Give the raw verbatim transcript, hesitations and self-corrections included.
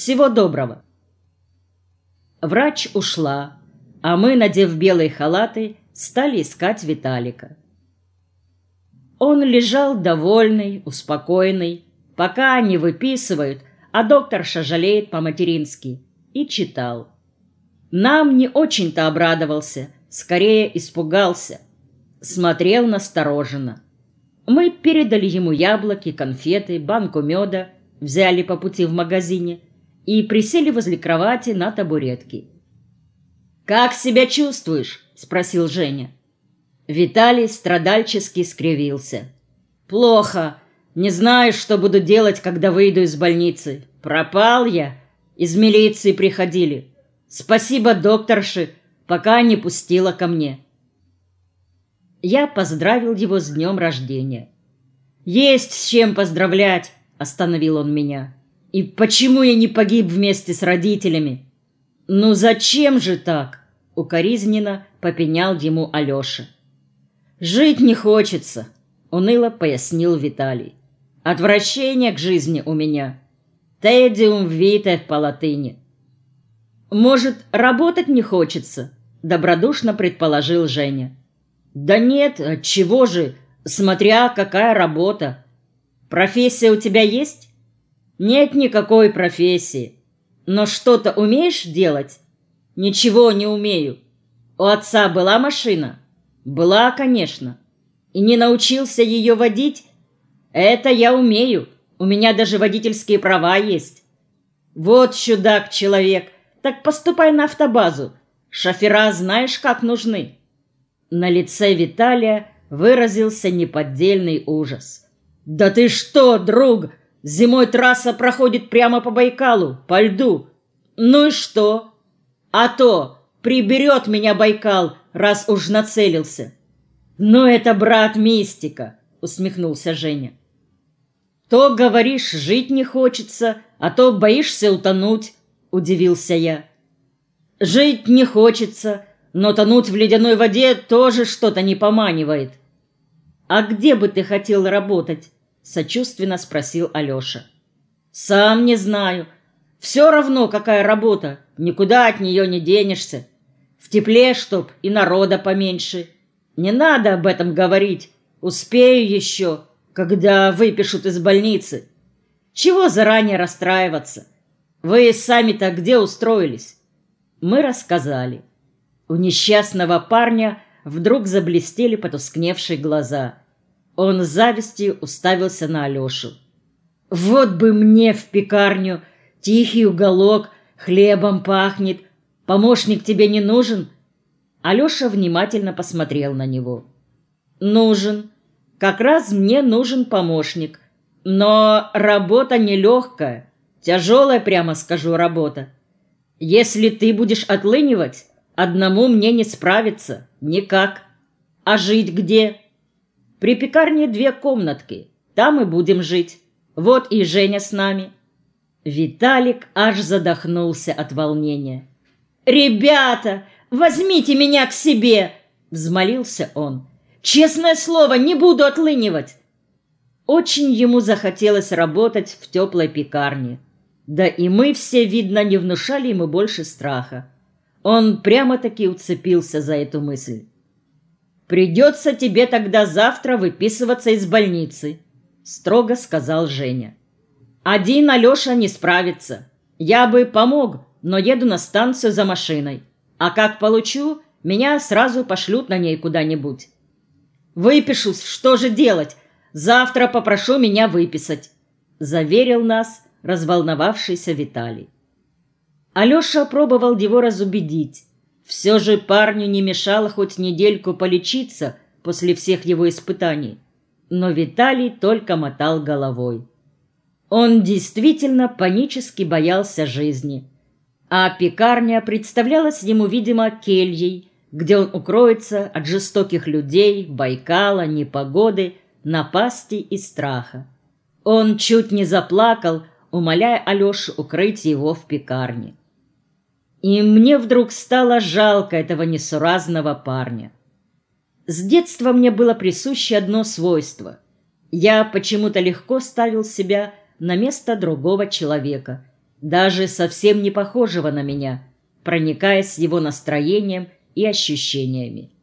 Всего доброго». Врач ушла, а мы, надев белые халаты, стали искать Виталика. Он лежал довольный, успокоенный, пока не выписывают, а докторша жалеет по-матерински, и читал. Нам не очень-то обрадовался, скорее испугался. Смотрел настороженно. Мы передали ему яблоки, конфеты, банку меда, взяли по пути в магазине и присели возле кровати на табуретке. «Как себя чувствуешь?» — спросил Женя. Виталий страдальчески скривился. «Плохо. Не знаю, что буду делать, когда выйду из больницы. Пропал я. Из милиции приходили. Спасибо докторше, пока не пустила ко мне». Я поздравил его с днем рождения. «Есть с чем поздравлять», — остановил он меня. «И почему я не погиб вместе с родителями?» «Ну зачем же так?» — укоризненно попенял ему Алеша. «Жить не хочется», — уныло пояснил Виталий. «Отвращение к жизни у меня. Тедиум вите по латыни». «Может, работать не хочется?» — добродушно предположил Женя. «Да нет, отчего же, смотря какая работа. Профессия у тебя есть?» «Нет никакой профессии. Но что-то умеешь делать?» «Ничего не умею. У отца была машина?» «Была, конечно. И не научился ее водить?» «Это я умею. У меня даже водительские права есть». «Вот чудак-человек. Так поступай на автобазу. Шофера знаешь, как нужны». На лице Виталия выразился неподдельный ужас. «Да ты что, друг? Зимой трасса проходит прямо по Байкалу, по льду. Ну и что? А то приберет меня Байкал, раз уж нацелился». «Ну это, брат, мистика», — усмехнулся Женя. «То, говоришь, жить не хочется, а то боишься утонуть», — удивился я. «Жить не хочется, но тонуть в ледяной воде тоже что-то не поманивает». «А где бы ты хотел работать?» — сочувственно спросил Алеша. «Сам не знаю. Все равно, какая работа, никуда от нее не денешься. В тепле, чтоб и народа поменьше. Не надо об этом говорить. Успею еще, когда выпишут из больницы. Чего заранее расстраиваться? Вы сами-то где устроились?» Мы рассказали. У несчастного парня вдруг заблестели потускневшие глаза. Он с завистью уставился на Алешу. «Вот бы мне в пекарню, тихий уголок, хлебом пахнет. Помощник тебе не нужен?» Алеша внимательно посмотрел на него. «Нужен. Как раз мне нужен помощник. Но работа нелегкая, тяжелая, прямо скажу, работа. Если ты будешь отлынивать, одному мне не справиться, никак. А жить где?» «При пекарне две комнатки, там и будем жить. Вот и Женя с нами». Виталик аж задохнулся от волнения. «Ребята, возьмите меня к себе!» — взмолился он. «Честное слово, не буду отлынивать!» Очень ему захотелось работать в теплой пекарне. Да и мы все, видно, не внушали ему больше страха. Он прямо-таки уцепился за эту мысль. «Придется тебе тогда завтра выписываться из больницы», — строго сказал Женя. «Один Алеша не справится. Я бы помог, но еду на станцию за машиной. А как получу, меня сразу пошлют на ней куда-нибудь». «Выпишусь, что же делать? Завтра попрошу меня выписать», — заверил нас разволновавшийся Виталий. Алеша пробовал его разубедить. Все же парню не мешало хоть недельку полечиться после всех его испытаний. Но Виталий только мотал головой. Он действительно панически боялся жизни. А пекарня представлялась ему, видимо, кельей, где он укроется от жестоких людей, Байкала, непогоды, напасти и страха. Он чуть не заплакал, умоляя Алешу укрыть его в пекарне. И мне вдруг стало жалко этого несуразного парня. С детства мне было присуще одно свойство. Я почему-то легко ставил себя на место другого человека даже совсем не похожего на меня, проникаясь его настроением и ощущениями.